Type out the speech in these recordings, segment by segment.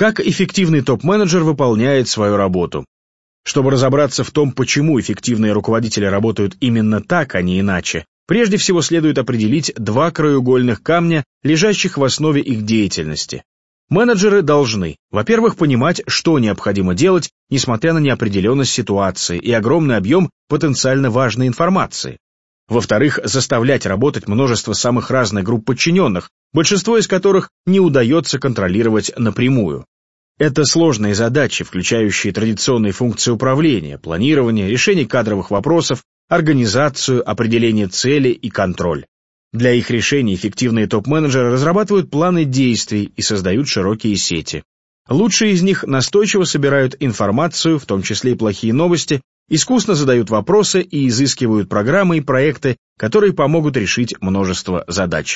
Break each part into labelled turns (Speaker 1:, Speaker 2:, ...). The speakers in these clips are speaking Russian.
Speaker 1: Как эффективный топ-менеджер выполняет свою работу? Чтобы разобраться в том, почему эффективные руководители работают именно так, а не иначе, прежде всего следует определить два краеугольных камня, лежащих в основе их деятельности. Менеджеры должны, во-первых, понимать, что необходимо делать, несмотря на неопределенность ситуации и огромный объем потенциально важной информации. Во-вторых, заставлять работать множество самых разных групп подчиненных, большинство из которых не удается контролировать напрямую. Это сложные задачи, включающие традиционные функции управления, планирование, решение кадровых вопросов, организацию, определение цели и контроль. Для их решения эффективные топ-менеджеры разрабатывают планы действий и создают широкие сети. Лучшие из них настойчиво собирают информацию, в том числе и плохие новости, искусно задают вопросы и изыскивают программы и проекты, которые помогут решить множество задач.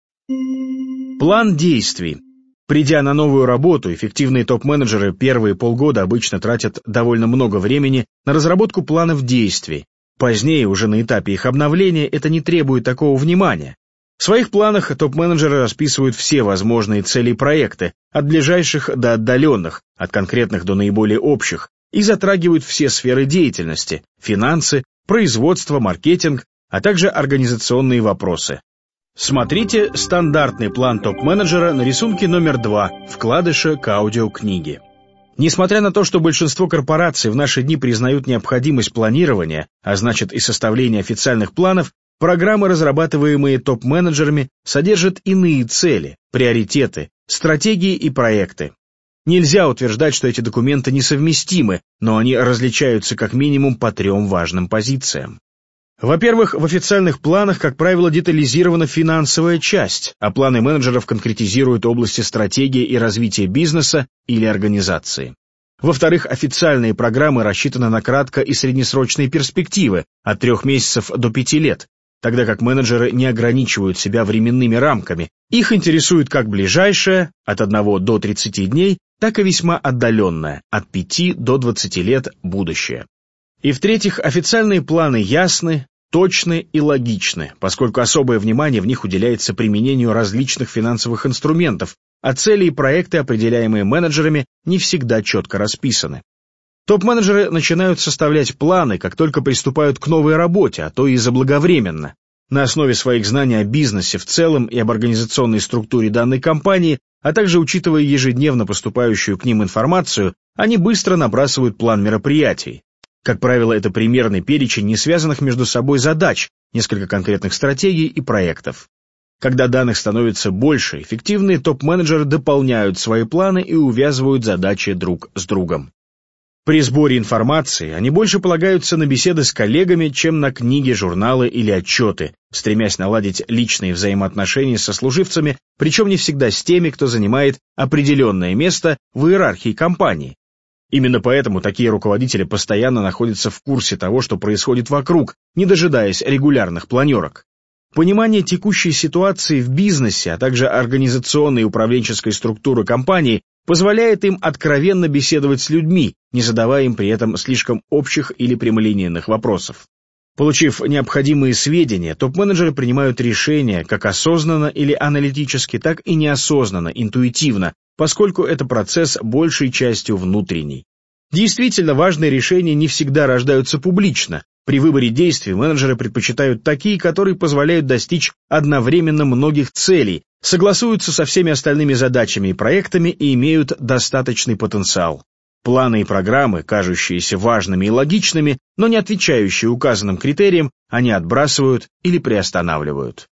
Speaker 1: План действий. Придя на новую работу, эффективные топ-менеджеры первые полгода обычно тратят довольно много времени на разработку планов действий. Позднее, уже на этапе их обновления, это не требует такого внимания. В своих планах топ-менеджеры расписывают все возможные цели и проекты, от ближайших до отдаленных, от конкретных до наиболее общих, и затрагивают все сферы деятельности – финансы, производство, маркетинг, а также организационные вопросы. Смотрите стандартный план топ-менеджера на рисунке номер 2 вкладыша к аудиокниге. Несмотря на то, что большинство корпораций в наши дни признают необходимость планирования, а значит и составления официальных планов, программы, разрабатываемые топ-менеджерами, содержат иные цели, приоритеты, стратегии и проекты. Нельзя утверждать, что эти документы несовместимы, но они различаются как минимум по трем важным позициям. Во-первых, в официальных планах, как правило, детализирована финансовая часть, а планы менеджеров конкретизируют области стратегии и развития бизнеса или организации. Во-вторых, официальные программы рассчитаны на кратко- и среднесрочные перспективы от 3 месяцев до 5 лет, тогда как менеджеры не ограничивают себя временными рамками. Их интересует как ближайшее, от 1 до 30 дней, так и весьма отдаленное, от 5 до 20 лет будущее. И в-третьих, официальные планы ясны, точны и логичны, поскольку особое внимание в них уделяется применению различных финансовых инструментов, а цели и проекты, определяемые менеджерами, не всегда четко расписаны. Топ-менеджеры начинают составлять планы, как только приступают к новой работе, а то и заблаговременно. На основе своих знаний о бизнесе в целом и об организационной структуре данной компании, а также учитывая ежедневно поступающую к ним информацию, они быстро набрасывают план мероприятий. Как правило, это примерный перечень не связанных между собой задач, несколько конкретных стратегий и проектов. Когда данных становится больше, эффективные топ-менеджеры дополняют свои планы и увязывают задачи друг с другом. При сборе информации они больше полагаются на беседы с коллегами, чем на книги, журналы или отчеты, стремясь наладить личные взаимоотношения со сослуживцами, причем не всегда с теми, кто занимает определенное место в иерархии компании. Именно поэтому такие руководители постоянно находятся в курсе того, что происходит вокруг, не дожидаясь регулярных планерок. Понимание текущей ситуации в бизнесе, а также организационной и управленческой структуры компании позволяет им откровенно беседовать с людьми, не задавая им при этом слишком общих или прямолинейных вопросов. Получив необходимые сведения, топ-менеджеры принимают решения как осознанно или аналитически, так и неосознанно, интуитивно, поскольку это процесс большей частью внутренний. Действительно, важные решения не всегда рождаются публично. При выборе действий менеджеры предпочитают такие, которые позволяют достичь одновременно многих целей, согласуются со всеми остальными задачами и проектами и имеют достаточный потенциал. Планы и программы, кажущиеся важными и логичными, но не отвечающие указанным критериям, они отбрасывают или приостанавливают.